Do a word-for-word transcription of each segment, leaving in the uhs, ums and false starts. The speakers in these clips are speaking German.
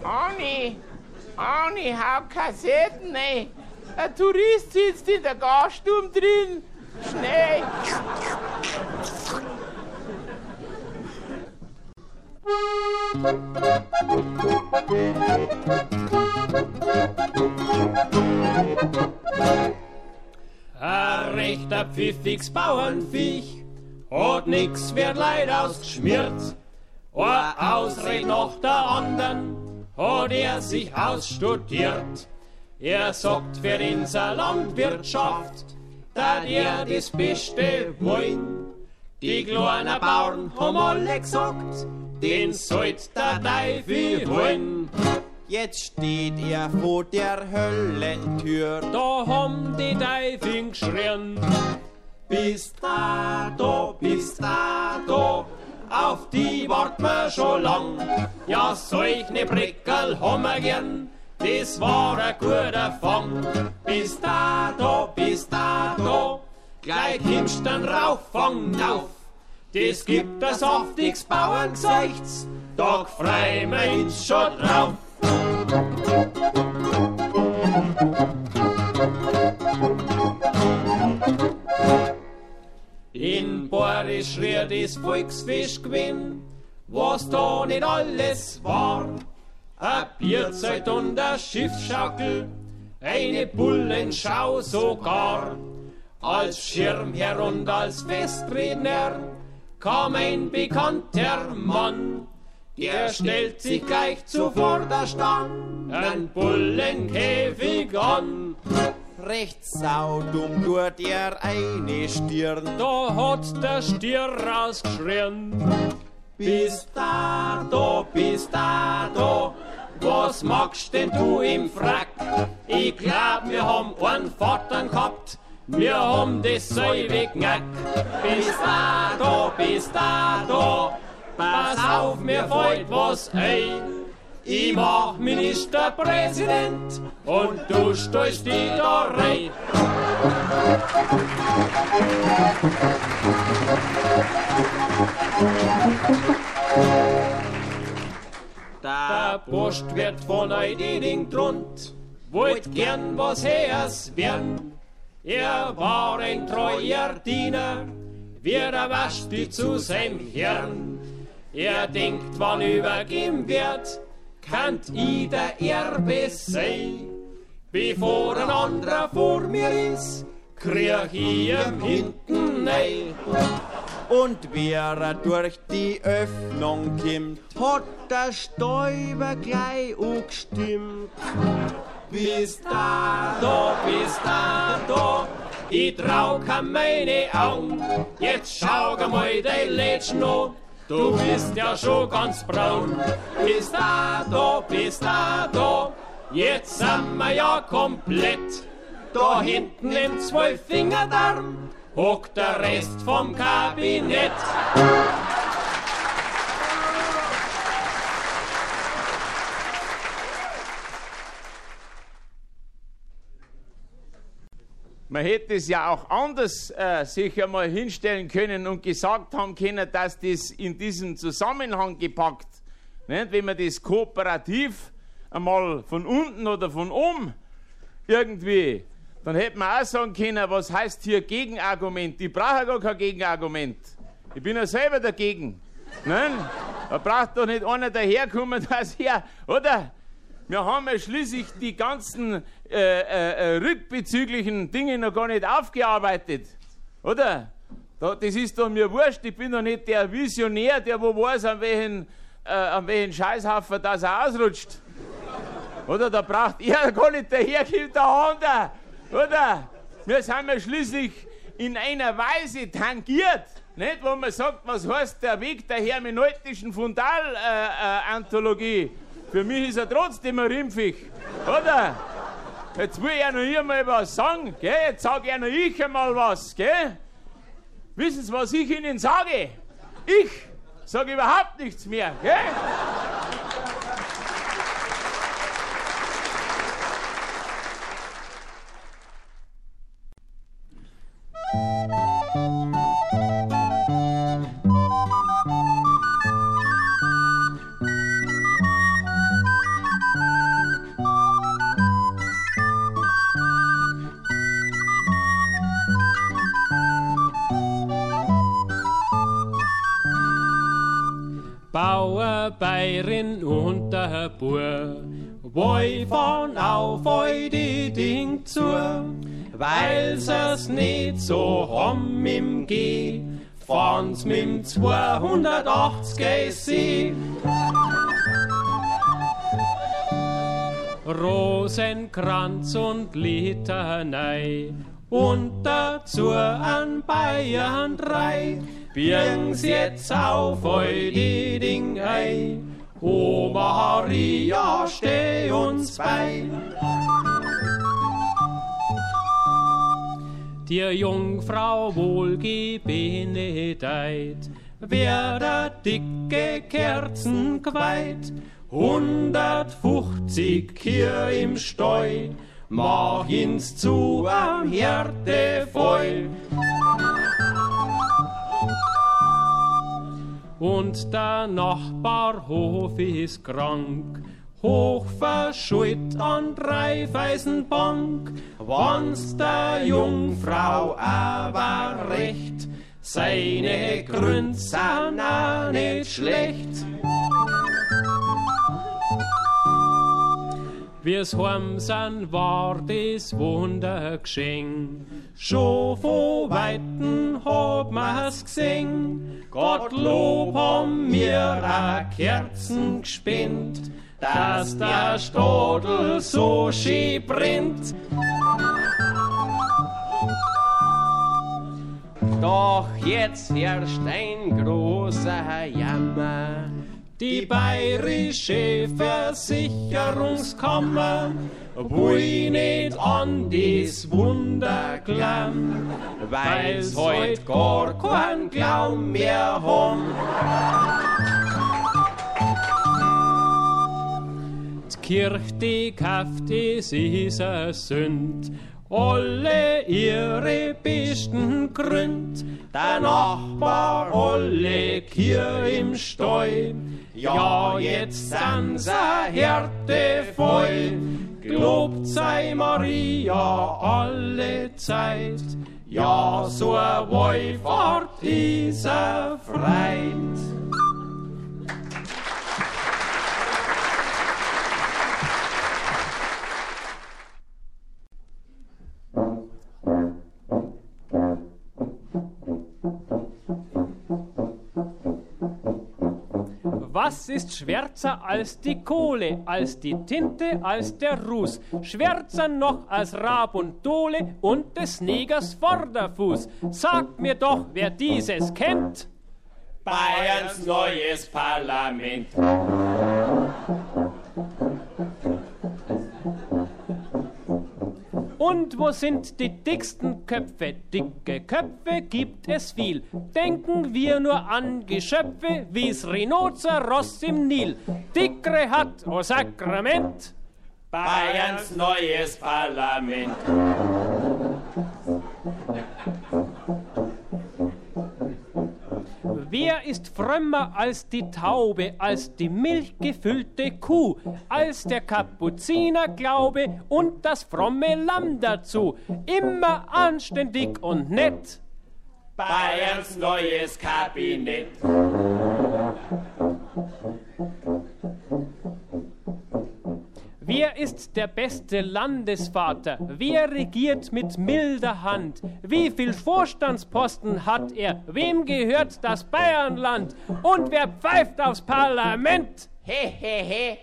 Anni, Anni, hau Kassetten rein. Ein Tourist sitzt in der Gasstube drin. Schnell. Ein rechter pfiffiges Bauernviech hat nix, wird leid ausgeschmiert. Eine Ausrede nach der anderen hat er sich ausstudiert. Er sagt für unsere Landwirtschaft, dass er das Beste wollen. Die kleinen Bauern haben alle gesagt, den sollt der Teufel holen. Jetzt steht er vor der Höllentür. Da haben die Teufel geschrien. Bis dato, bis dato, auf die warten wir schon lang. Ja, solch ne Brickel haben wir gern, das war ein guter Fang. Bis dato, bis dato, gleich himmst dann rauf, fang auf. Das gibt ein saftiges Bauerngesechts, da freuen wir uns schon drauf. In Boris schrie das Volksfest gewinn, was da nicht alles war. Ein Bierzelt und eine Schiffsschaukel, eine Bullenschau sogar. Als Schirmherr und als Festredner kam ein bekannter Mann. Der stellt sich gleich zuvorderstand ein Bullenkäfig an. Recht saudumm tut er eine Stirn. Da hat der Stier rausgeschrien. Bis dato, bis dato, was magst denn du im Frack? Ich glaub, wir haben einen Vater gehabt, wir haben das selbe Knack. Bis dato, bis dato, pass auf, mir fällt was ein. Ich mach Ministerpräsident und du stellst dich da rein. Der Bursch wird von Eiding trunt, wollt gern was Heers werden. Er war ein treuer Diener, wie der Waschti zu seinem Herrn. Er denkt, wann übergeben wird, kannt i der Erbe sein. Bevor ein anderer vor mir ist, krieg ich ihm hinten rein. Und wer er durch die Öffnung kommt, hat der Stäuber gleich angestimmt. Bis dato, bis dato, ich trau kein meine Augen. Jetzt schau mal dein Lädchen an, du bist ja schon ganz braun. Bis dato, bis dato, jetzt sind wir ja komplett. Da hinten im Zwölffingerdarm hockt der Rest vom Kabinett. Man hätte es ja auch anders äh, sich einmal hinstellen können und gesagt haben können, dass das in diesem Zusammenhang gepackt, nicht? Wenn man das kooperativ einmal von unten oder von oben irgendwie, dann hätte man auch sagen können, was heißt hier Gegenargument. Ich brauche ja gar kein Gegenargument. Ich bin ja selber dagegen. Nein? Da braucht doch nicht einer daherkommen, dass er, oder? Wir haben ja schließlich die ganzen äh, äh, rückbezüglichen Dinge noch gar nicht aufgearbeitet, oder? Da, das ist doch mir wurscht, ich bin doch nicht der Visionär, der wo weiß, an welchen, äh, an welchen Scheißhaufen das er ausrutscht. Oder? Da braucht er gar nicht daherkommen, der andere, oder? Wir sind ja schließlich in einer Weise tangiert, nicht? Wo man sagt, was heißt der Weg der hermeneutischen Fundal-Anthologie? Äh, äh, Für mich ist er trotzdem ein Rimpfig, oder? Jetzt will ich ja noch hier mal was sagen, gell? Jetzt sage ja noch ich einmal was, gell? Wissen Sie, was ich Ihnen sage? Ich sage überhaupt nichts mehr, gell? Frau, Bäuerin und der Bub, woi von auf eu die Ding zu, weil es nicht so hom im Geh, fahren's mit'm zweihundertachtzig See. Rosenkranz und Litanei und dazu an Bayern drei. Birgen's jetzt auf eu die Ding ei, O Maria, steh uns bei. Die Jungfrau wohlgebenedeit, wer der dicke Kerzen geweiht, hundertfünfzig Kühe im Steu, mach ins zu am Herde voll. Und der Nachbarhof ist krank, hoch verschuldet an Dreifeisenbank, wann's der Jungfrau aber recht, seine Gründe sind auch nicht schlecht. Wie's heim sind, war das Wundergeschenk, schon von Weiten hab man's gesehen. Gottlob haben mir a Kerzen gespinnt, dass der Stadel so schön brennt. Doch jetzt herrscht ein großer Jammer. Die bayerische Versicherungskammer will nicht an das Wunder glauben, weil's heut gar keinen Glauben mehr haben. Die Kirche, die kauft, das ist a Sünd, alle ihre besten Gründe, der Nachbar alle Kühe im Stall. Ja, jetzt sind sie härtevoll, gelobt sei Maria alle Zeit. Ja, so eine Wallfahrt ist eine Freude. Was ist schwärzer als die Kohle, als die Tinte, als der Ruß? Schwärzer noch als Rab und Dole und des Negers Vorderfuß. Sagt mir doch, wer dieses kennt. Bayerns neues Parlament. Und wo sind die dicksten Köpfe? Dicke Köpfe gibt es viel. Denken wir nur an Geschöpfe wie's Rhinoceros im Nil. Dickere hat, o Sakrament, Bayerns neues Parlament. Wer ist frömmer als die Taube, als die milchgefüllte Kuh, als der Kapuzinerglaube und das fromme Lamm dazu? Immer anständig und nett. Bayerns neues Kabinett. Wer ist der beste Landesvater? Wer regiert mit milder Hand? Wie viel Vorstandsposten hat er? Wem gehört das Bayernland? Und wer pfeift aufs Parlament? He, he, he.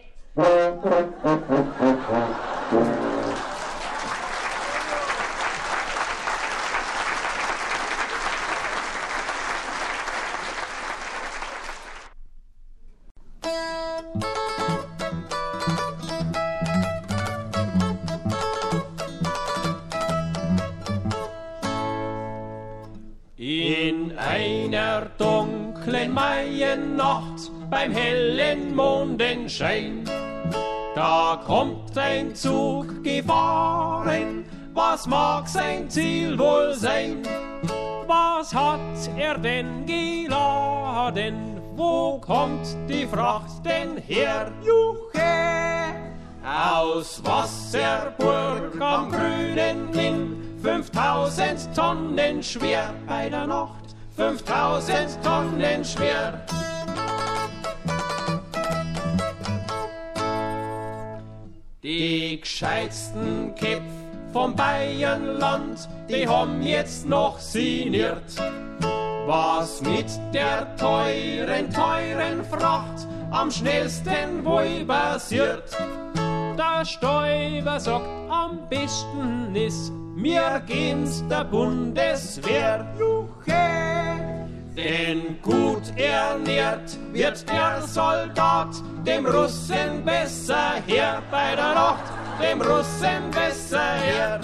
In einer dunklen Maiennacht beim hellen Mondenschein, da kommt ein Zug gefahren, was mag sein Ziel wohl sein? Was hat er denn geladen? Wo kommt die Fracht denn her? Juche! Aus Wasserburg am grünen Inn, fünftausend Tonnen schwer bei der Nacht, fünftausend Tonnen schwer. gescheitsten Köpf vom Bayernland, die haben jetzt noch sinniert, was mit der teuren, teuren Fracht am schnellsten wohl passiert. Der Stoiber sagt, am besten ist, mir gehen's der Bundeswehr. Juche! Denn gut ernährt wird der Soldat dem Russen besser her bei der Nacht, dem Russen besser her.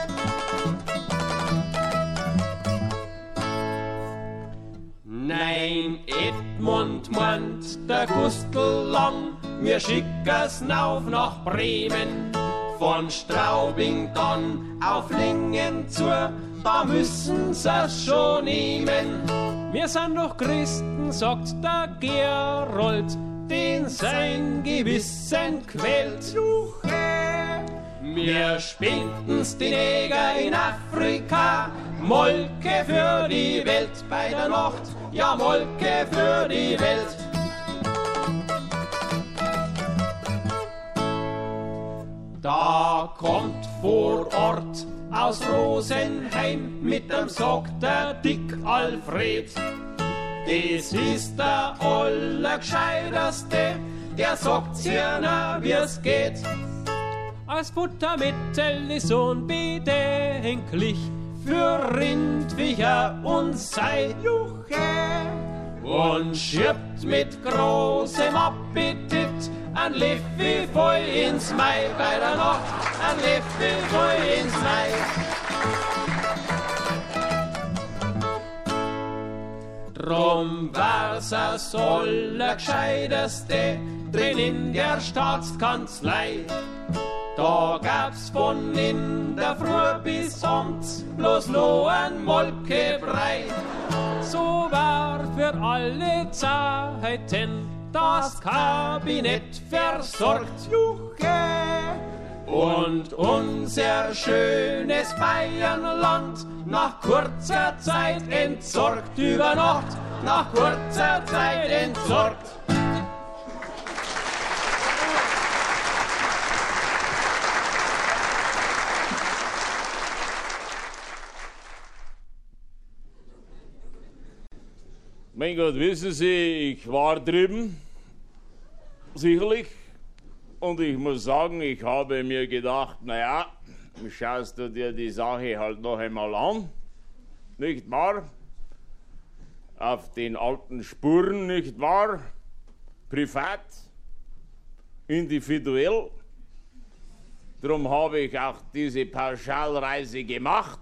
Nein, Edmund meint der Gustl lang, wir schicken's nauf nach Bremen, von Straubing dann auf Lingen zu, da müssen sie's schon nehmen. Wir sind doch Christen, sagt der Gerold, den sein Gewissen quält. Juche! Wir spenden's den Neger in Afrika, Molke für die Welt bei der Nacht, ja Molke für die Welt. Da kommt vor Ort aus Rosenheim mit dem Sack der Dick Alfred. Das ist der Allergescheiterste, der sagt's ihnen, wie's geht. Als Futtermittel ist unbedenklich für Rindviecher und Seijuche und schirbt mit großem Appetit ein Leffi voll ins Mai bei der Nacht, ein Leffi voll ins Mai. Drum war's das Allergescheiterste drin in der Staatskanzlei. Da gab's von in der Früh bis abends bloß lo ein Molkebrei. So war für alle Zeiten das Kabinett versorgt, Juche. Und unser schönes Bayernland nach kurzer Zeit entsorgt, über Nacht nach kurzer Zeit entsorgt. Mein Gott, wissen Sie, ich war drüben, sicherlich, und ich muss sagen, ich habe mir gedacht, naja, schaust du dir die Sache halt noch einmal an, nicht wahr? Auf den alten Spuren, nicht wahr? Privat, individuell. Darum habe ich auch diese Pauschalreise gemacht.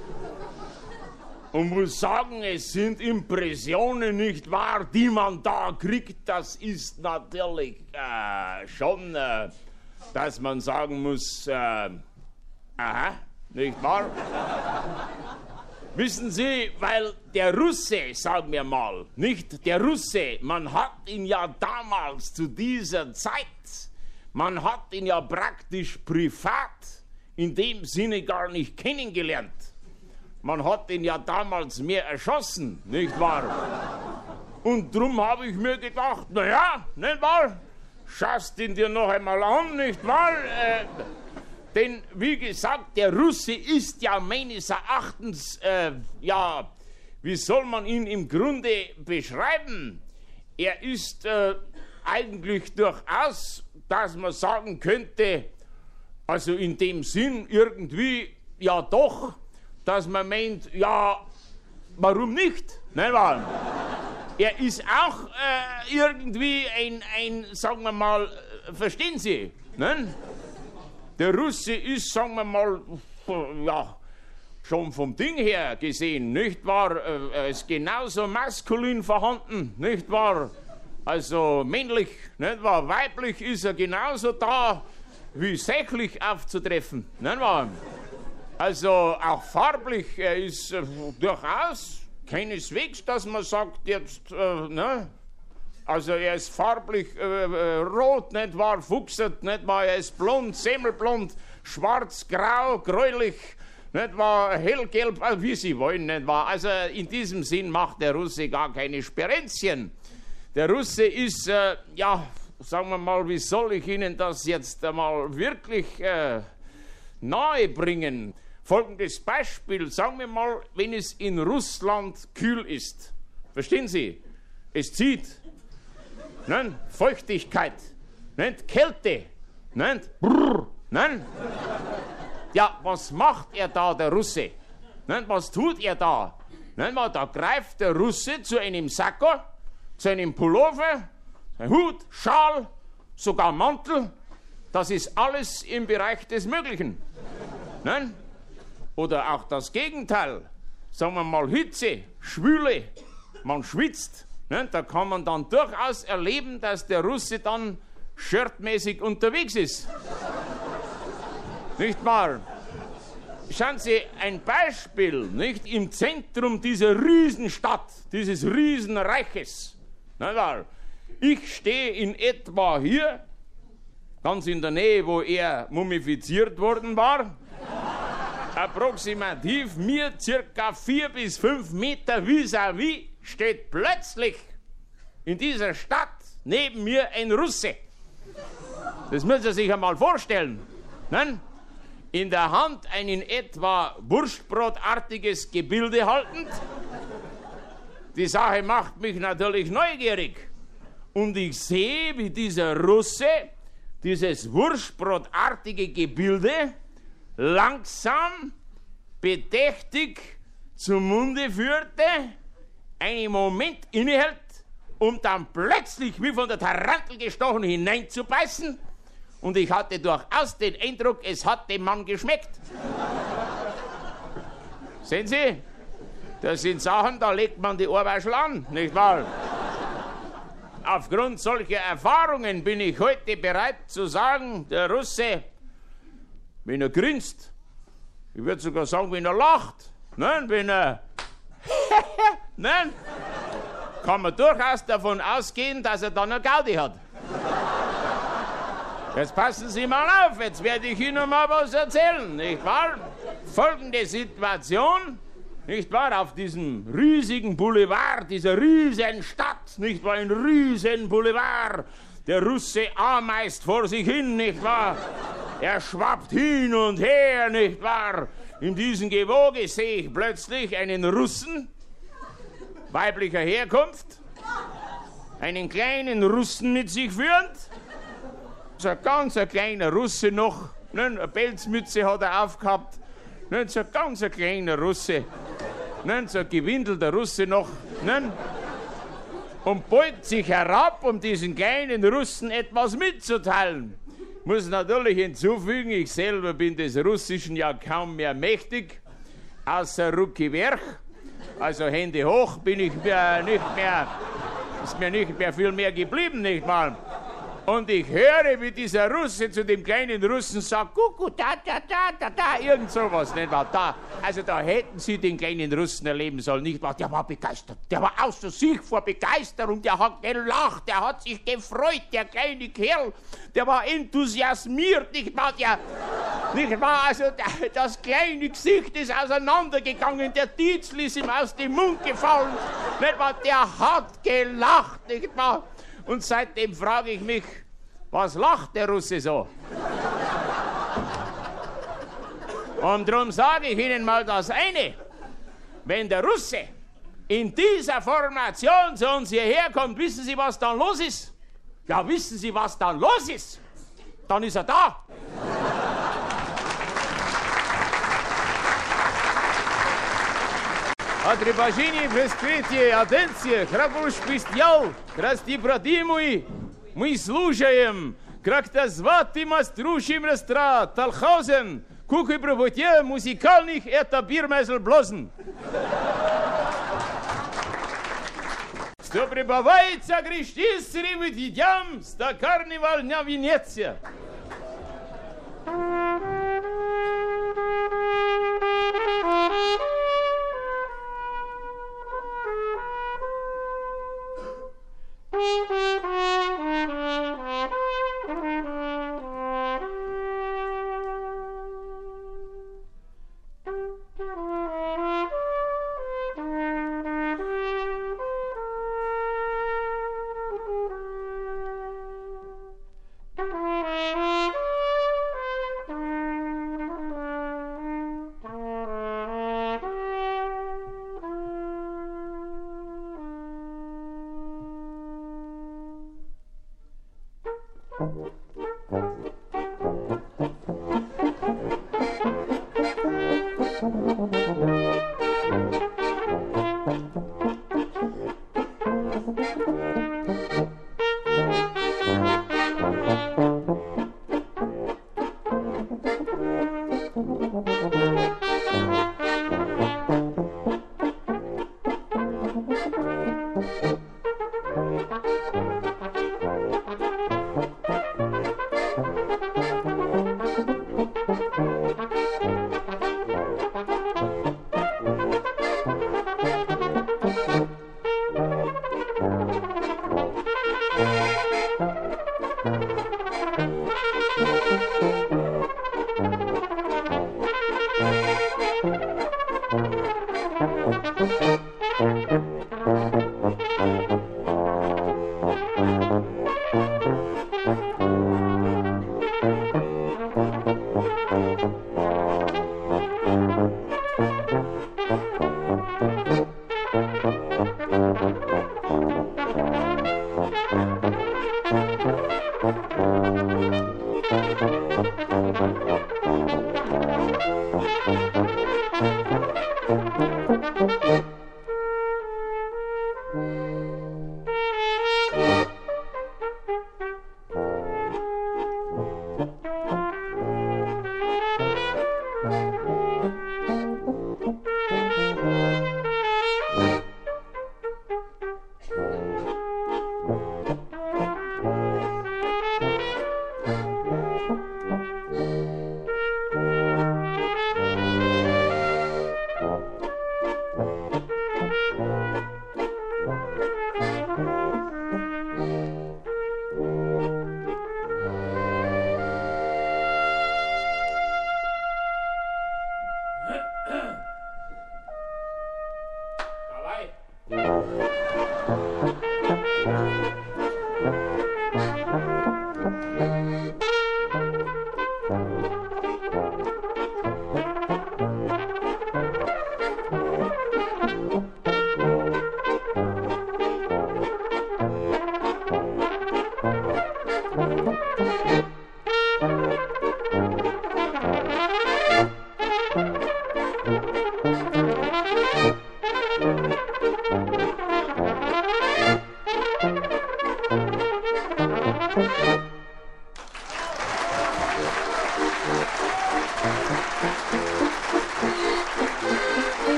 Und muss sagen, es sind Impressionen, nicht wahr, die man da kriegt. Das ist natürlich äh, schon, äh, dass man sagen muss, äh, aha, nicht wahr? Wissen Sie, weil der Russe, sagen wir mal, nicht der Russe, man hat ihn ja damals zu dieser Zeit, man hat ihn ja praktisch privat in dem Sinne gar nicht kennengelernt. Man hat ihn ja damals mehr erschossen, nicht wahr? Und drum habe ich mir gedacht, naja, nicht wahr? Schaust ihn dir noch einmal an, nicht wahr? Äh, denn, wie gesagt, der Russe ist ja meines Erachtens, äh, ja, wie soll man ihn im Grunde beschreiben? Er ist äh, eigentlich durchaus, dass man sagen könnte, also in dem Sinn irgendwie, ja doch, dass man meint, ja, warum nicht? Nein, wahr? Er ist auch äh, irgendwie ein, ein, sagen wir mal, verstehen Sie? Ne? Der Russe ist, sagen wir mal, ja, schon vom Ding her gesehen, nicht wahr? Er ist genauso maskulin vorhanden, nicht wahr? Also männlich, nicht wahr? Weiblich ist er genauso da, wie sächlich aufzutreffen, nicht wahr? Also auch farblich, er ist äh, durchaus keineswegs, dass man sagt jetzt, äh, ne? Also er ist farblich äh, äh, rot, nicht wahr, fuchset, nicht wahr, er ist blond, semmelblond, schwarz, grau, gräulich, nicht wahr, hellgelb, äh, wie Sie wollen, nicht wahr. Also in diesem Sinn macht der Russe gar keine Sperenzchen. Der Russe ist, äh, ja, sagen wir mal, wie soll ich Ihnen das jetzt einmal wirklich äh, nahe bringen? Folgendes Beispiel, sagen wir mal, wenn es in Russland kühl ist. Verstehen Sie? Es zieht. Nein, Feuchtigkeit. Nein, Kälte. Nein, brrr. Nein. Ja, was macht er da, der Russe? Nein, was tut er da? Nein, da greift der Russe zu einem Sakko, zu einem Pullover, ein Hut, Schal, sogar Mantel. Das ist alles im Bereich des Möglichen. Nein? Oder auch das Gegenteil. Sagen wir mal Hitze, Schwüle, man schwitzt. Ne? Da kann man dann durchaus erleben, dass der Russe dann shirtmäßig unterwegs ist. Nicht wahr? Schauen Sie, ein Beispiel, nicht? Im Zentrum dieser Riesenstadt, dieses Riesenreiches. Nicht wahr? Ich stehe in etwa hier, ganz in der Nähe, wo er mumifiziert worden war. Approximativ mir circa vier bis fünf Meter vis-à-vis steht plötzlich in dieser Stadt neben mir ein Russe. Das müssen Sie sich einmal vorstellen. Nein? In der Hand ein in etwa wurstbrotartiges Gebilde haltend. Die Sache macht mich natürlich neugierig. Und ich sehe, wie dieser Russe dieses wurstbrotartige Gebilde langsam, bedächtig zum Munde führte, einen Moment innehält, um dann plötzlich wie von der Tarantel gestochen hineinzubeißen. Und ich hatte durchaus den Eindruck, es hat dem Mann geschmeckt. Sehen Sie? Das sind Sachen, da legt man die Ohrwaschel an, nicht wahr? Aufgrund solcher Erfahrungen bin ich heute bereit zu sagen, der Russe, wenn er grinst, ich würde sogar sagen, wenn er lacht, nein, wenn er nein, kann man durchaus davon ausgehen, dass er dann eine Gaudi hat. Jetzt passen Sie mal auf, jetzt werde ich Ihnen mal was erzählen, nicht wahr? Folgende Situation, nicht wahr, auf diesem riesigen Boulevard, dieser riesen Stadt, nicht wahr, ein riesen Boulevard. Der Russe ameist vor sich hin, nicht wahr? Er schwappt hin und her, nicht wahr? In diesem Gewoge sehe ich plötzlich einen Russen weiblicher Herkunft, einen kleinen Russen mit sich führend, so ein ganz ein kleiner Russe noch, ne? Eine Pelzmütze hat er aufgehabt, ne? So ein ganz ein kleiner Russe, ne? So ein gewindelter Russe noch, ne? Und beugt sich herab, um diesen kleinen Russen etwas mitzuteilen. Ich muss natürlich hinzufügen, ich selber bin des Russischen ja kaum mehr mächtig, außer Ruki Werch. Also Hände hoch bin ich mir nicht mehr, ist mir nicht mehr viel mehr geblieben, nicht wahr? Und ich höre, wie dieser Russe zu dem kleinen Russen sagt, Kuckuck, da, da, da, da, da, irgend sowas, nicht wahr? Da, also da hätten Sie den kleinen Russen erleben sollen, nicht wahr? Der war begeistert, der war außer sich vor Begeisterung, der hat gelacht, der hat sich gefreut, der kleine Kerl, der war enthusiasmiert, nicht wahr? Der, nicht wahr? Also der, das kleine Gesicht ist auseinandergegangen, der Tietzel ist ihm aus dem Mund gefallen, nicht wahr? Der hat gelacht, nicht wahr? Und seitdem frage ich mich, was lacht der Russe so? Und darum sage ich Ihnen mal das eine. Wenn der Russe in dieser Formation zu uns hierher kommt, wissen Sie, was dann los ist? Ja, wissen Sie, was dann los ist? Dann ist er da. Атребажини в раскрытии атенция, храбруш пистьял, красти брати мои, мы слушаем, как-то звати маструшим растра, Талхаузен, кухи пробутье музыкальных это бирмезл блозен. Что прибавается грешнистым и дитям, ста карнивал на Венеция.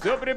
Super.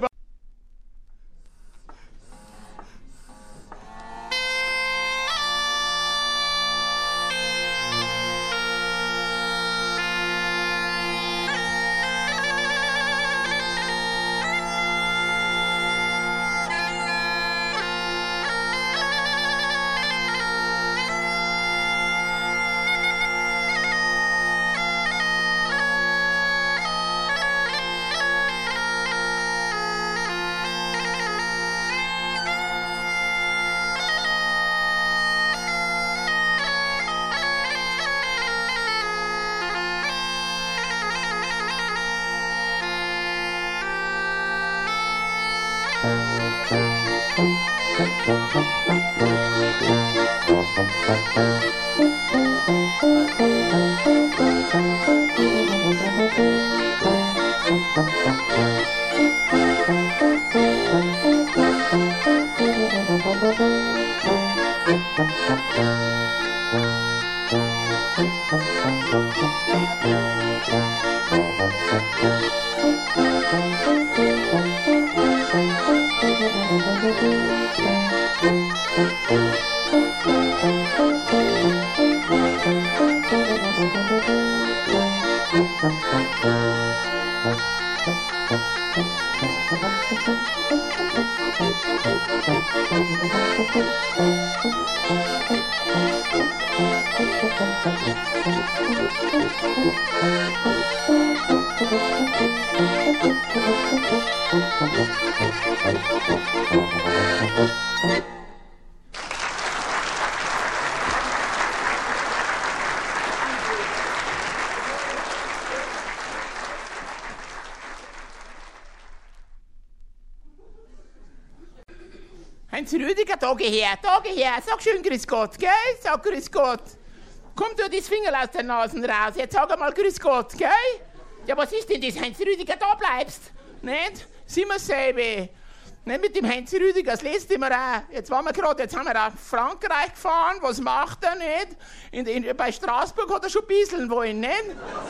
Heinz Rüdiger, da geh her, da geh her, sag schön Grüß Gott, gell? Sag Grüß Gott. Komm du das Finger aus den Nasen raus, jetzt sag einmal Grüß Gott, gell? Ja, was ist denn das, Heinz Rüdiger, da bleibst? Nicht? Sind wir selbe. Nicht mit dem Heinz Rüdiger, das letzte Mal auch. Jetzt waren wir gerade, jetzt haben wir nach Frankreich gefahren, was macht er nicht? In, in, bei Straßburg hat er schon bisseln wollen, nicht?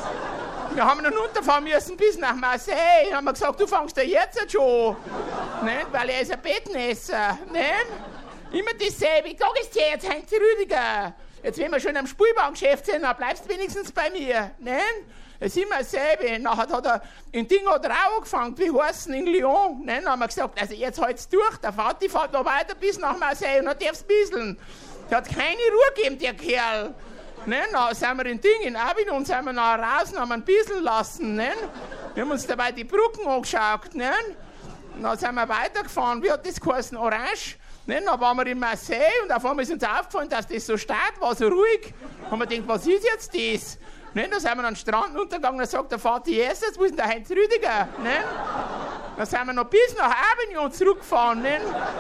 Wir haben ihn runterfahren müssen bis nach Marseille. Haben wir gesagt, du fängst ja jetzt schon. Nicht? Weil er ist ein Bettnässer. Nicht? Immer dasselbe. Ich sag es dir jetzt, Heinz Rüdiger. Jetzt, wenn wir schon am Spielbahngeschäft sind, dann bleibst du wenigstens bei mir. Nicht? Es ist immer dasselbe. Nachher hat er in Ding hat er auch angefangen, wie heißen in Lyon. Nicht? Dann haben wir gesagt, also jetzt halt's durch. Der Vati fährt noch weiter bis nach Marseille und dann darf's bisseln. Der hat keine Ruhe gegeben, der Kerl. Ne, dann sind wir in Ding, in Avignon, sind wir nach raus, haben wir ein bisschen lassen. Ne? Wir haben uns dabei die Brücken angeschaut. Ne? Dann sind wir weitergefahren. Wie hat das geheißen? Orange. Ne? Dann waren wir in Marseille und auf einmal ist uns aufgefallen, dass das so steht, war so ruhig. Haben wir gedacht, was ist jetzt das? Ne? Dann sind wir an den Strand untergegangen, dann sagt der Vater, Jesus, wo ist denn der Heinz Rüdiger? Ne? Dann sind wir noch bis nach Avignon zurückgefahren. Ne?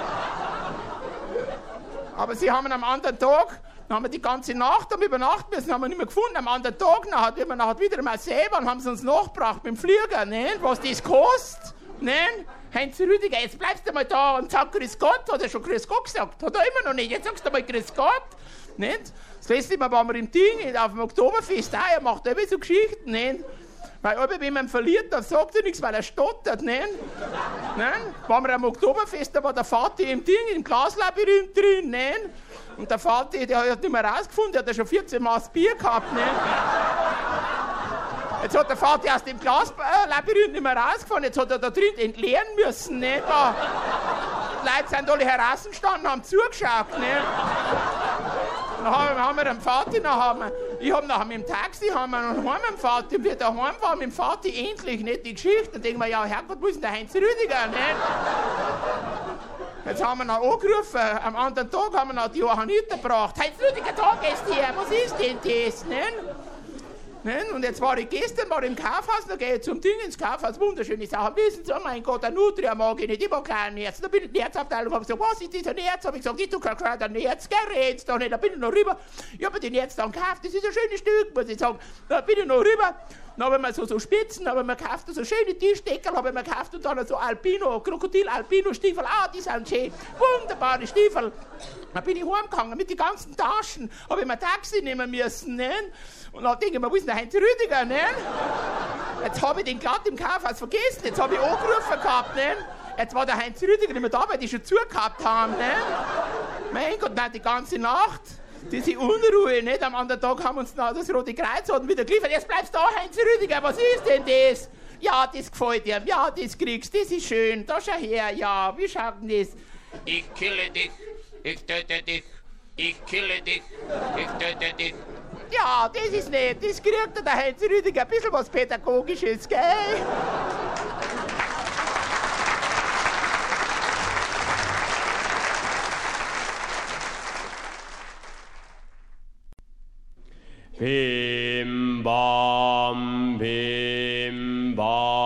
Aber sie haben am anderen Tag, dann haben wir die ganze Nacht am übernachten müssen, haben wir nicht mehr gefunden. Am anderen Tag, nachher, wie wir nachher wieder mal selber und haben sie uns nachgebracht mit dem Flieger, nicht? Was das kostet. Nicht? Heinz Rüdiger, jetzt bleibst du mal da und sag Grüß Gott. Hat er schon Grüß Gott gesagt? Hat er immer noch nicht. Jetzt sagst du mal Grüß Gott. Nicht? Das letzte Mal waren wir im Ding, auf dem Oktoberfest auch. Er macht immer so Geschichten. Nicht? Weil aber wenn man verliert, dann sagt er nichts, weil er stottert. Nicht? Nicht? Waren wir am Oktoberfest, da war der Vati im Ding, im Glaslabyrinth drin. Nicht? Und der Vati, der hat nicht mehr rausgefunden, der hat ja schon vierzehn Maß Bier gehabt. Nicht? Jetzt hat der Vati aus dem Glaslabyrinth nicht mehr rausgefahren, jetzt hat er da drin entleeren müssen. Nicht? Da. Die Leute sind alle herausgestanden und haben zugeschaut. Nicht? Dann haben wir, haben wir den Vati, dann haben wir, ich habe nachher mit dem Taxi, haben wir noch heim mit dem Vati, und wir daheim waren mit dem Vati endlich, nicht die Geschichte. Dann denken wir, ja, Herrgott, wo ist denn der Heinz Rüdiger? Nicht? Jetzt haben wir noch angerufen, am anderen Tag haben wir noch die Johanniter gebracht. Heinz Rüdiger, da gehst du her, was ist denn das? Nicht? Nicht? Und jetzt war ich gestern war ich im Kaufhaus, da gehe ich zum Ding ins Kaufhaus, wunderschöne Sachen. Wissen Sie, oh mein Gott, ein Nutria mag ich nicht, ich mag kein Nerz. Da bin ich in der Nerzabteilung, habe gesagt, was ist das, ein Nerz? Habe ich gesagt, ich tue kein ein Nerz, gerätst doch nicht. Da bin ich noch rüber, ich habe mir den Nerz dann gekauft, das ist ein schönes Stück, muss ich sagen. Da bin ich noch rüber. Dann habe ich mir so, so Spitzen, habe ich mir gekauft, so schöne Tischdeckel habe ich mir gekauft und dann so Alpino, Krokodil-Alpino-Stiefel. Ah, die sind schön, wunderbare Stiefel. Dann bin ich heimgegangen mit den ganzen Taschen, habe ich mir ein Taxi nehmen müssen. Ne? Und dann denke ich mir, wo ist denn der Heinz Rüdiger? Ne? Jetzt habe ich den glatt im Kaufhaus vergessen. Jetzt habe ich angerufen gehabt, ne? Jetzt war der Heinz Rüdiger nicht mehr da, weil die schon zugehabt haben, ne? Mein Gott, nein, die ganze Nacht. Diese Unruhe, nicht? Am anderen Tag haben uns noch das Rote Kreuz wieder geliefert. Jetzt bleibst du da, Heinz Rüdiger, was ist denn das? Ja, das gefällt dir, ja, das kriegst, das ist schön. Da schau her, ja, wie schaut denn das? Ich kille dich, ich töte dich, ich kille dich, ich töte dich. Ja, das ist nett, das kriegt der Heinz Rüdiger, ein bisschen was Pädagogisches, gell? Bim bam, bim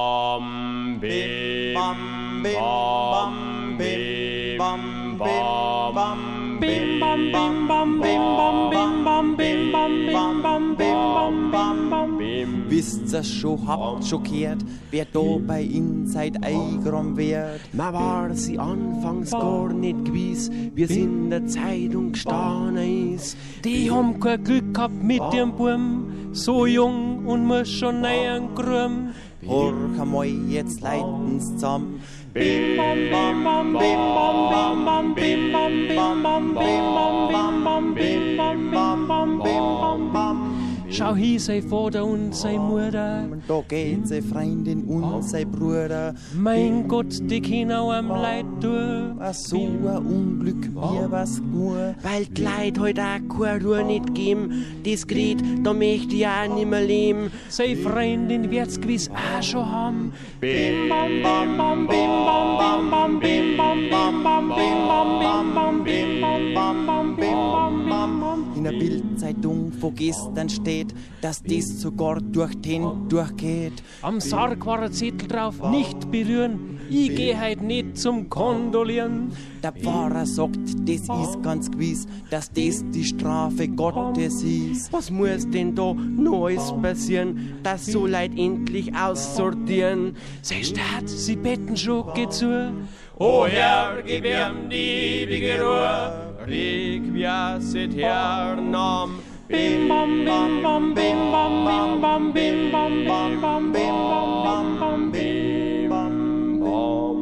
bam, bim bam, bim bam, bim bam, bim bam, bim bam, bim bam, bim bam, bim bam, bim bam, bim bam, bam. Wisst ihr schon, habt schon gehört, wer da bei Inside eingeräumt wird? Man war sie anfangs gar nicht gewiss, wie es in der Zeitung gestanden ist. Die haben kein Glück gehabt mit ihrem Burm, so jung und muss schon nähern Grum. Horch einmal, jetzt leiten's zusammen. Bim bam bam bam bim bam bam bim bam bim bam bim bam bim bam bim bam bim bam. Schau hier, sein Vater und seine Mutter. Da geht seine Freundin und sein Bruder. Mein Gott, die können auch am Leid tun. Ach so ein Unglück, wie was nur. Weil die Leute heute auch keine Ruhe nicht geben. Das Gerät, da möchte ich auch nicht mehr leben. Seine Freundin wird's gewiss auch schon haben. Bim bam bam bam bim bam bam bim bam bam bam bim bam bam bim bam bam bim bam. In der Bildzeitung von gestern steht, dass das sogar durch den durchgeht. Am Sarg war ein Zettel drauf, nicht berühren. Ich geh heut nicht zum Kondolieren. Der Pfarrer sagt, das ist ganz gewiss, dass das die Strafe Gottes ist. Was muss denn da noch alles passieren, dass so Leute endlich aussortieren? Sei Staat, sie betten schon, geht zu. O Herr, gib ihm die ewige Ruhe. Requiescit Hernam. Bim bam bam bam bim bam bam bam bim bam bam bam bim bam bam bim bam bam.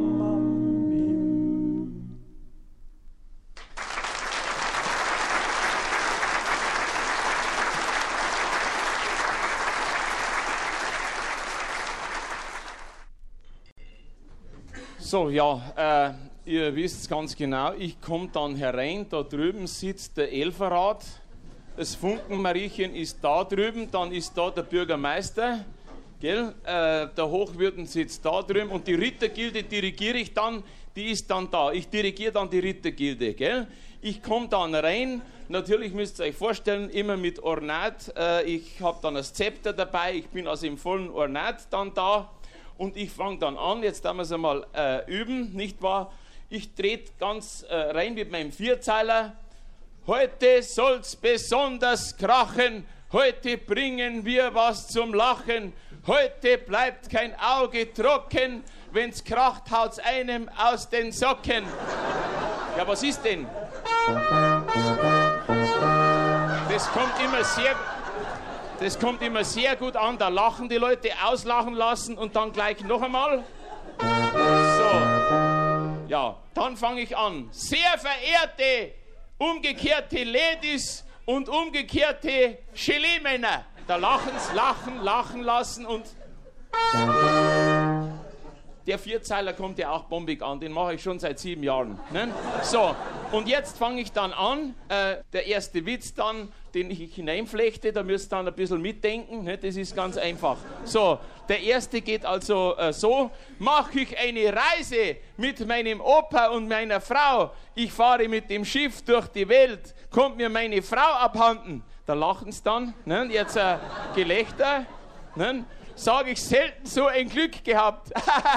So, ja, äh, ihr wisst ganz genau, ich komme dann herein, da drüben sitzt der Elferrat, das Funkenmariechen ist da drüben, dann ist da der Bürgermeister, gell? Äh, der Hochwürden sitzt da drüben und die Rittergilde dirigiere ich dann, die ist dann da. Ich dirigiere dann die Rittergilde, gell? Ich komme dann rein, natürlich müsst ihr euch vorstellen, immer mit Ornat, äh, ich habe dann das Zepter dabei, ich bin also im vollen Ornat dann da. Und ich fange dann an, jetzt werden wir es einmal äh, üben, nicht wahr? Ich trete ganz äh, rein mit meinem Vierzeiler. Heute soll's besonders krachen, heute bringen wir was zum Lachen. Heute bleibt kein Auge trocken, wenn's kracht, haut's einem aus den Socken. Ja, was ist denn? Das kommt immer sehr... Das kommt immer sehr gut an, da lachen die Leute, auslachen lassen und dann gleich noch einmal. So, ja, dann fange ich an. Sehr verehrte, umgekehrte Ladies und umgekehrte Gelee-Männer. Da lachen's, lachen, lachen lassen und... Der Vierzeiler kommt ja auch bombig an, den mache ich schon seit sieben Jahren. Ne? So, und jetzt fange ich dann an, äh, der erste Witz dann, den ich hineinflechte, da müsst ihr dann ein bisschen mitdenken, ne? Das ist ganz einfach. So, der erste geht also äh, so, mache ich eine Reise mit meinem Opa und meiner Frau, ich fahre mit dem Schiff durch die Welt, kommt mir meine Frau abhanden. Da lachen sie dann, ne? Jetzt äh, Gelächter, ne? Sage ich selten so ein Glück gehabt.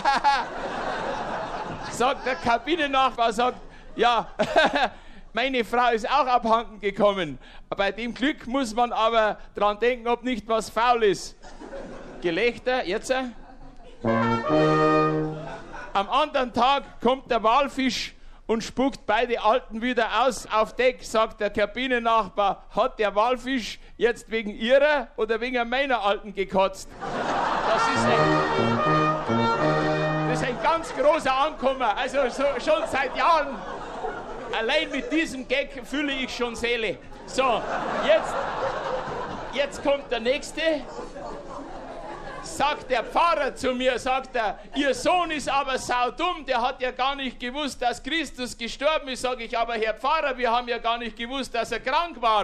Sagt der Kabinennachbar, sagt, ja, meine Frau ist auch abhanden gekommen. Bei dem Glück muss man aber dran denken, ob nicht was faul ist. Gelächter, jetzt. Am anderen Tag kommt der Walfisch und spuckt beide Alten wieder aus auf Deck, sagt der Kabinennachbar, hat der Walfisch jetzt wegen ihrer oder wegen meiner Alten gekotzt? Das ist ein, das ist ein ganz großer Ankommer, also so, schon seit Jahren. Allein mit diesem Gag fühle ich schon Seele. So, jetzt, jetzt kommt der Nächste. Sagt der Pfarrer zu mir, sagt er, Ihr Sohn ist aber saudumm, der hat ja gar nicht gewusst, dass Christus gestorben ist. Sag ich, aber Herr Pfarrer, wir haben ja gar nicht gewusst, dass er krank war.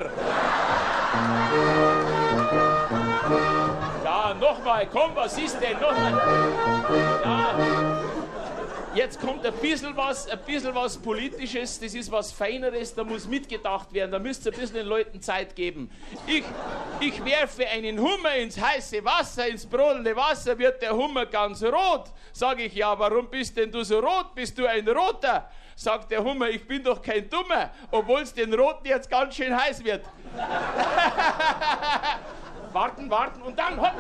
Ja, nochmal, komm, was ist denn? Nochmal. Ja. Jetzt kommt ein bisschen was, ein bisschen was Politisches, das ist was Feineres, da muss mitgedacht werden, da müsst ihr ein bisschen den Leuten Zeit geben. Ich, ich werfe einen Hummer ins heiße Wasser, ins brodelnde Wasser, wird der Hummer ganz rot. Sag ich, ja, warum bist denn du so rot? Bist du ein Roter? Sagt der Hummer, ich bin doch kein Dummer, obwohl es den Roten jetzt ganz schön heiß wird. Warten, warten und dann hopp.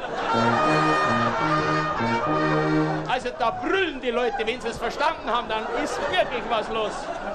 Also da brüllen die Leute, wenn sie es verstanden haben, dann ist wirklich was los.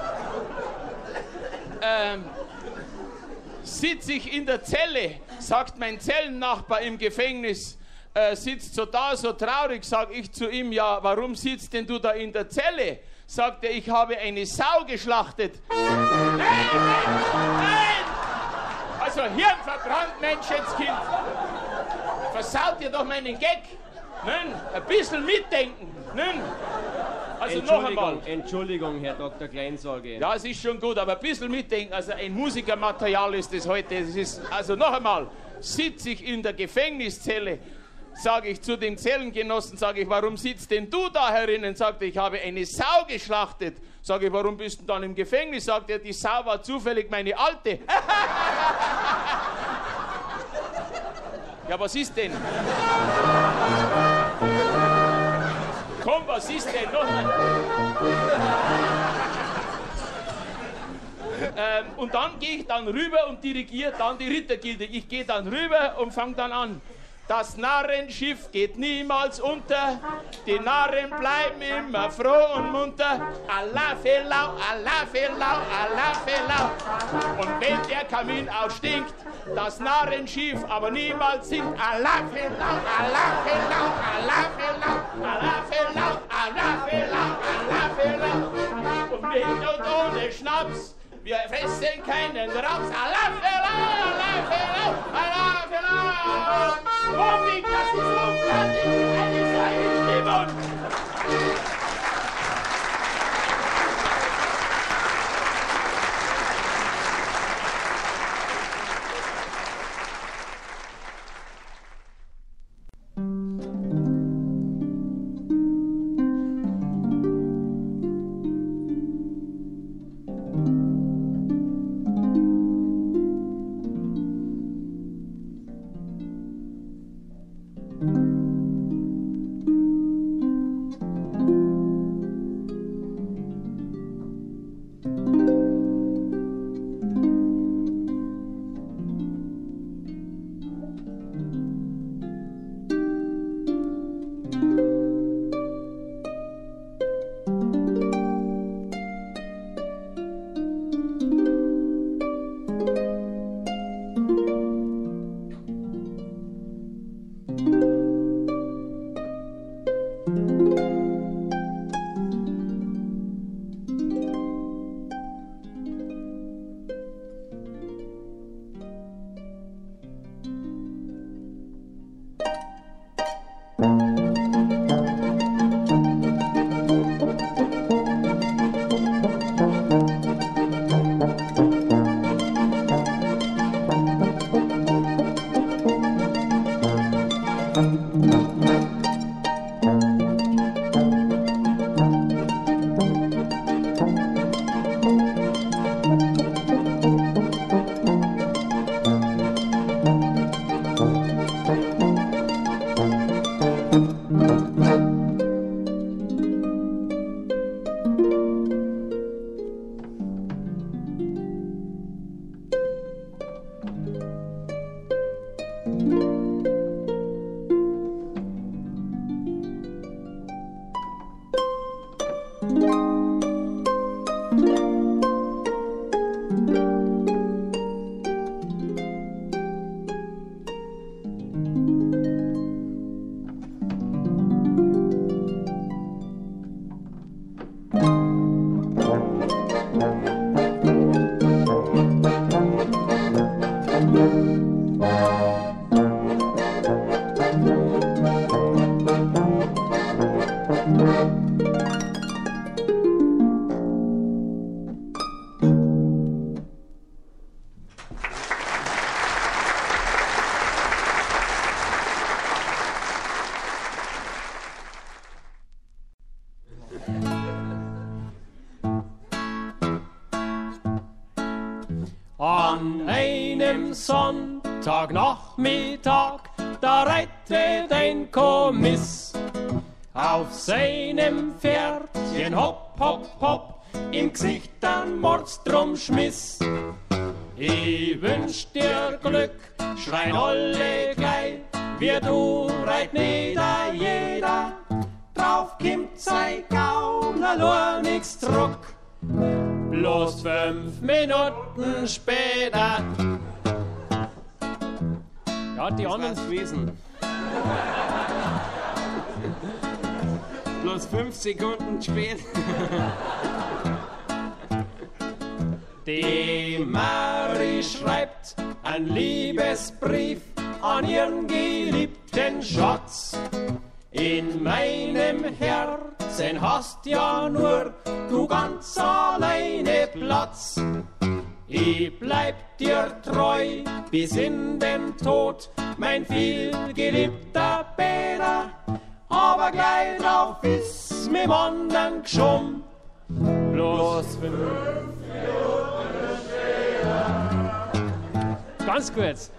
Ähm, sitze ich in der Zelle, sagt mein Zellennachbar im Gefängnis, äh, sitzt so da, so traurig, sag ich zu ihm, ja, warum sitzt denn du da in der Zelle? Sagt er, ich habe eine Sau geschlachtet. Nein, nein, nein! Also Hirn verbrannt, Menschenskind. Versaut ihr doch meinen Gag. Nein, ein bisschen mitdenken. Nein. Also noch einmal. Entschuldigung, Herr Doktor Kleinsorge. Ja, es ist schon gut, aber ein bisschen mitdenken. Also ein Musikermaterial ist das heute. Das ist, also noch einmal, sitze ich in der Gefängniszelle, sage ich zu dem Zellengenossen, sage ich, warum sitzt denn du da herinnen? Sagt er, ich habe eine Sau geschlachtet. Sage ich, warum bist du dann im Gefängnis? Sagt er, die Sau war zufällig meine Alte. Ja, was ist denn? Komm, was ist denn? Noch mal. ähm, und dann gehe ich dann rüber und dirigiere dann die Rittergilde. Ich gehe dann rüber und fange dann an. Das Narrenschiff geht niemals unter, die Narren bleiben immer froh und munter. Allah Felau, Allah Felau, Allah Felau. Und wenn der Kamin ausstinkt, das Narrenschiff aber niemals singt. Allah Felau, Allah Felau, Allah Felau, Allah Felau, Allah Felau, Allah Felau. Und mit und ohne Schnaps, wir fressen keinen Raps. Allah Felau, Allah Felau, Allah Felau. Bombing, das ist unglaublich, eine Seilstimmung. An einem Sonntagnachmittag, da reitet ein Kommiss auf seinem Pferdchen, hopp, hopp, hopp, im Gesicht ein Mordstrom schmiss. Ich wünsch dir Glück, schreien alle gleich, wie du reit nieder jeder, drauf kimmt sein Gauner nur nix zurück. Bloß fünf Minuten später. Ja, die anderen gewesen. Bloß fünf Sekunden später. Die Mari schreibt einen Liebesbrief an ihren geliebten Schatz. In meinem Herzen hast ja nur du ganz alleine Platz. Ich bleib dir treu bis in den Tod, mein vielgeliebter Peter. Aber gleich drauf ist mit dem anderen geschoben. Bloß fünf Minuten später. Ganz kurz.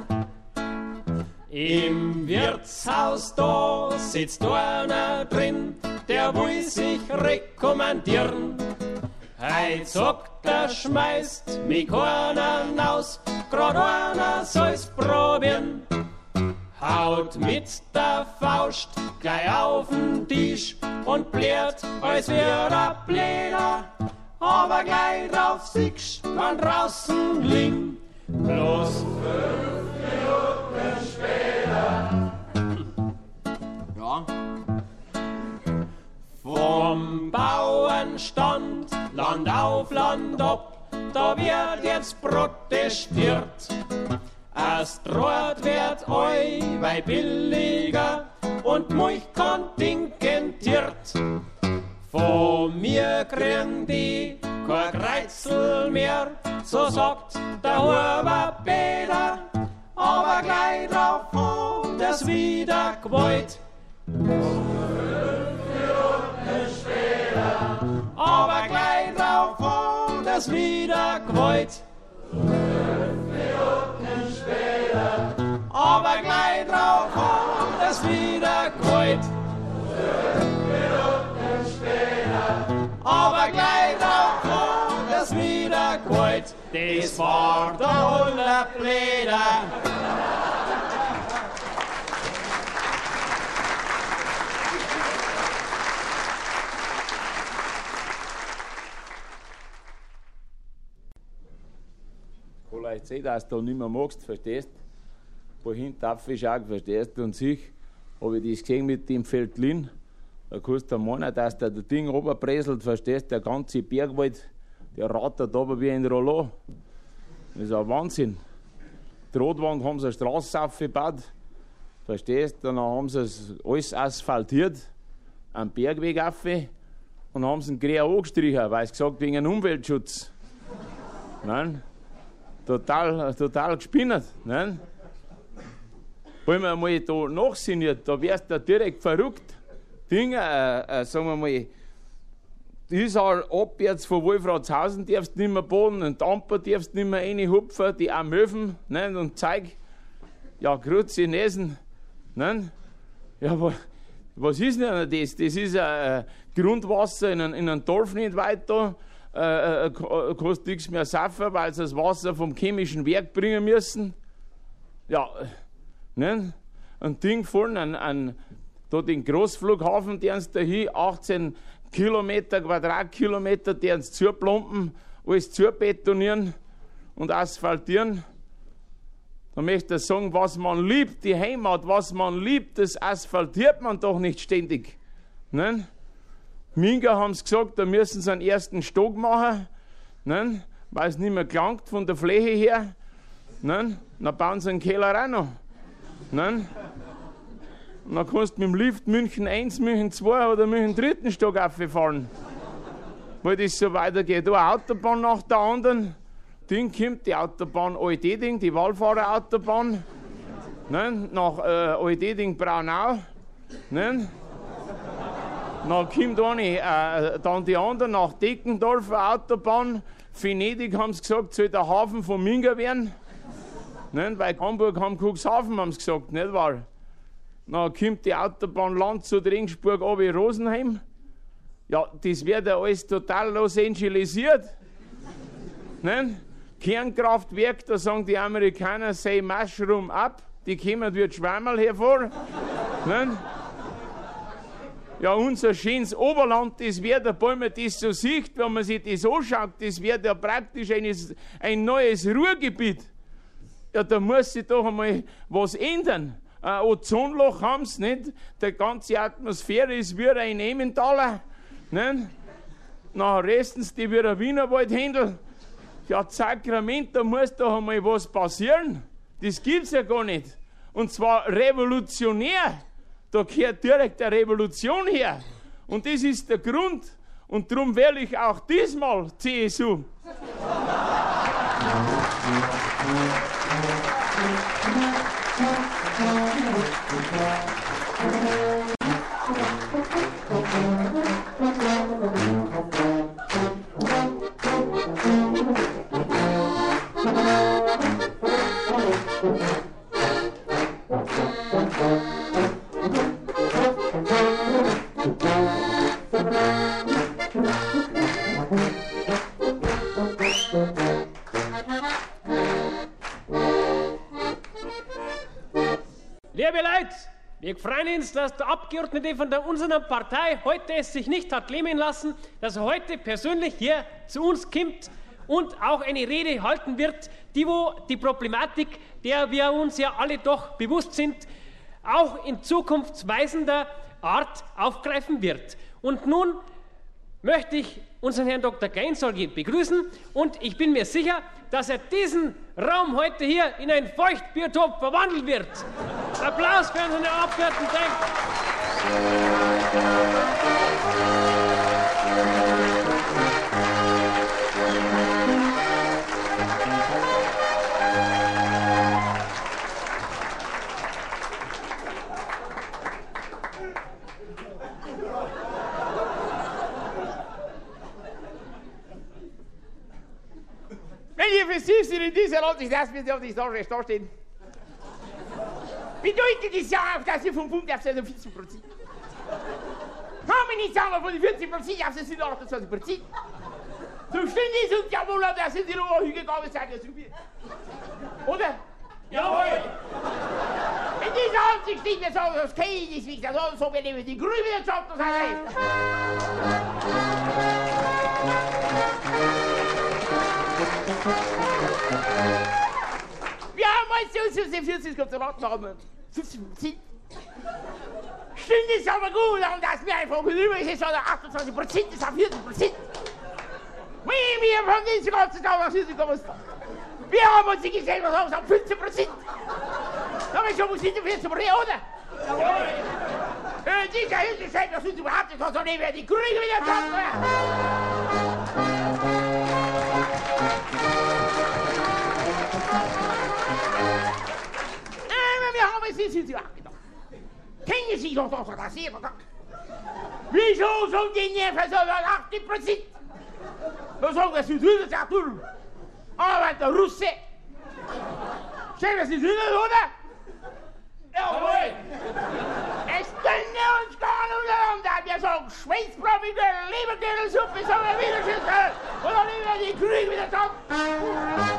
Im Wirtshaus da sitzt einer drin, der will sich rekommandieren. Heut sagt er, schmeißt mich keiner aus, grad einer soll's probieren. Haut mit der Faust gleich auf den Tisch und blärt, als wär er Bläder. Aber gleich drauf siehst man draußen liegen, bloß fünf Minuten später. Ja. Vom Bauernstand, Land auf Land ab, da wird jetzt protestiert. Erst Brot wird eu bei billiger und Milch kontingentiert. Von mir kriegen die kein Kreuzel mehr, so sagt der Huber Peter. Aber gleich drauf hat er's wieder gewollt. Aber gleich drauf hat er's wieder gewollt. Aber gleich drauf hat er's wieder gewollt. Aber gleich drauf hat er's wieder gewollt. Das war der Hundertbläder. Vielleicht sehe, dass du nicht mehr magst, verstehst? Wohin darf ich auch, verstehst du? Und sich habe ich das gesehen mit dem Feldlin. Da kannst du meinen, dass der das Ding runterpresselt, verstehst du? Der ganze Bergwald, der rattert aber wie ein Rollo. Das ist ein Wahnsinn. Die Rotwand haben sie eine Straße aufgebaut, verstehst du? Dann haben sie es alles asphaltiert, einen Bergweg auf und haben sie einen Gräer angestrichen, weil sie gesagt wegen einem Umweltschutz. Nein? Total, total gespinnt. Nein? Wenn man mal da nachsinniert, da wärst du direkt verrückt. Dinge, äh, äh, sagen wir mal, Isar abwärts von Wolfratshausen darfst du nicht mehr bauen, und Amper darfst du nicht mehr reinhupfen, die auch Möwen, nein, und Zeug. Ja, Grütze, Nesen. Nein? Ja, aber was ist denn das? Das ist äh, Grundwasser in, in einem Dorf nicht weiter. Äh, äh, kannst nichts mehr saufen, weil sie das Wasser vom chemischen Werk bringen müssen. Ja, ne? Ein Ding vorne, an, an da den Großflughafen, den sie dahin, achtzehn Kilometer, Quadratkilometer, den sie zuplumpen, alles zubetonieren und asphaltieren. Da möchte ich sagen, was man liebt, die Heimat, was man liebt, das asphaltiert man doch nicht ständig. Ne? Minga haben sie gesagt, da müssen sie einen ersten Stock machen, ne? Weil es nicht mehr gelangt von der Fläche her. Ne? Dann bauen sie einen Keller auch noch. Ne? Und dann kannst du mit dem Lift München eins, München zwei oder München dritten Stock auffahren. Weil das so weitergeht. Da eine Autobahn nach der anderen. Ding kommt die Autobahn Alteding, die Wallfahrerautobahn. Ne? Nach äh, Alteding-Braunau. Ne? Dann kommt eine, äh, dann die andere nach Deckendorf, eine Autobahn, Venedig, haben sie gesagt, soll der Hafen von Minga werden. Nicht? Weil Hamburg haben Cuxhaven, haben sie gesagt, nicht wahr? Dann kommt die Autobahn Landshut, Regensburg, runter Rosenheim. Ja, das wird ja alles total Los Angelesiert. Nicht? Kernkraftwerk, da sagen die Amerikaner, say mushroom up. Die kommen wie Schwammerl hervor. Nicht? Ja, unser schönes Oberland, das wird, obwohl man das so sieht, wenn man sich das anschaut, das wird ja praktisch eines, ein neues Ruhrgebiet. Ja, da muss sich doch einmal was ändern. Ein Ozonloch haben sie nicht. Die ganze Atmosphäre ist wie ein Emmentaler. Nicht? Nachher resten sie die wie ein Wienerwaldhändel. Ja, Sakrament, da muss doch einmal was passieren. Das gibt's ja gar nicht. Und zwar revolutionär. Da gehört direkt eine Revolution her. Und das ist der Grund. Und darum wähle ich auch diesmal C S U. Liebe Leute, wir freuen uns, dass der Abgeordnete von der unserer Partei heute es sich nicht hat nehmen lassen, dass er heute persönlich hier zu uns kommt und auch eine Rede halten wird, die wo die Problematik, der wir uns ja alle doch bewusst sind, auch in zukunftsweisender Art aufgreifen wird. Und nun möchte ich unseren Herrn Doktor Geinsolge begrüßen und ich bin mir sicher, dass er diesen Raum heute hier in ein Feuchtbiotop verwandeln wird. Applaus für unseren Abgeordneten. Wenn ihr versiegt sind in dieser Ansicht, dass wir auf die Story stehen, bedeutet es ja auch, dass ihr vom Bund auf vierzig Prozent. Haben wir nicht sagen, von den vierzig Prozent auf sind achtundzwanzig Prozent. So stimmt es und jawohl, da sind die Rohr gegangen, seid ihr zu viel. Oder? Jawohl! In dieser Ansicht steht mir so, das Kei ist wichtig, das so, wenn wir die Grünwirtschaft das heißt. Wir haben uns zu vierzig Konzernaten haben. fünfzig Prozent. Stimmt es aber gut, und dass wir einfach gegenüber ist, ist achtundzwanzig Prozent, das ist vierzig Prozent. Wie wir von diesen ganzen Tag nach vierzig kommen. Wir haben uns nicht gesehen, was haben wir fünfzehn Prozent. Da haben wir schon vierzig Prozent, oder? Jawohl. Äh, dieser Hilfe das uns überhaupt nicht, so nehmen wir die Grüne wieder zusammen. Wir haben es nicht so gedacht. Kennen Sie doch doch das hier gedacht? Wieso soll die nicht versorgen achtzig Prozent? Wir sagen, dass sie tun, das tun. Aber der Russe. Stellen wir sie tun, oder? Jawohl. Es stünde uns gar nicht untereinander. Wir sagen, Schweinsbraten, Leberkernelsuppe, sagen wir wieder Schüssel. Und dann nehmen wir die Grün wieder zusammen.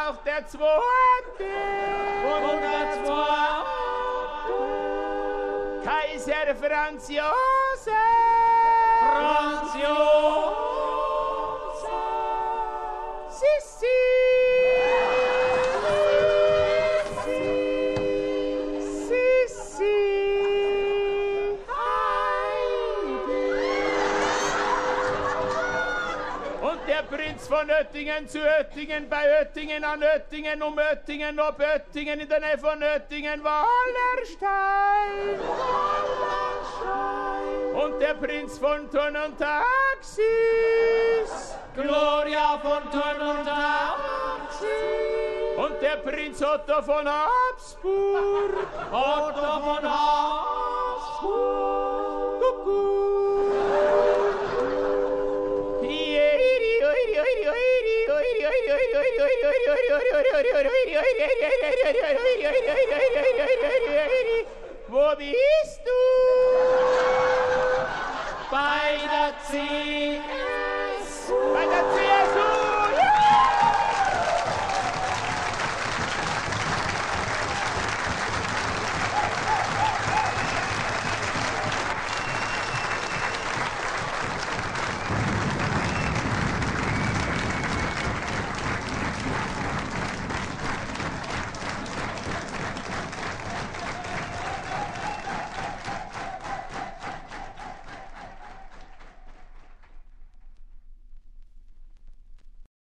auf der zweiten. Und der zweite. Kaiser Franz Josef. Franz Josef. Sissi. Sissi. Und der Prinz von Oettingen zu Oettingen, bei Oettingen an Oettingen, um Oettingen, ob Oettingen, in der Nähe von Oettingen, Wallerstein. Und der Prinz von Thurn und Taxis. Gloria von Thurn und Taxis. Und der Prinz Otto von Habsburg. Otto von Habsburg. Kuckuck. Wo bist du? Bei der Ziel.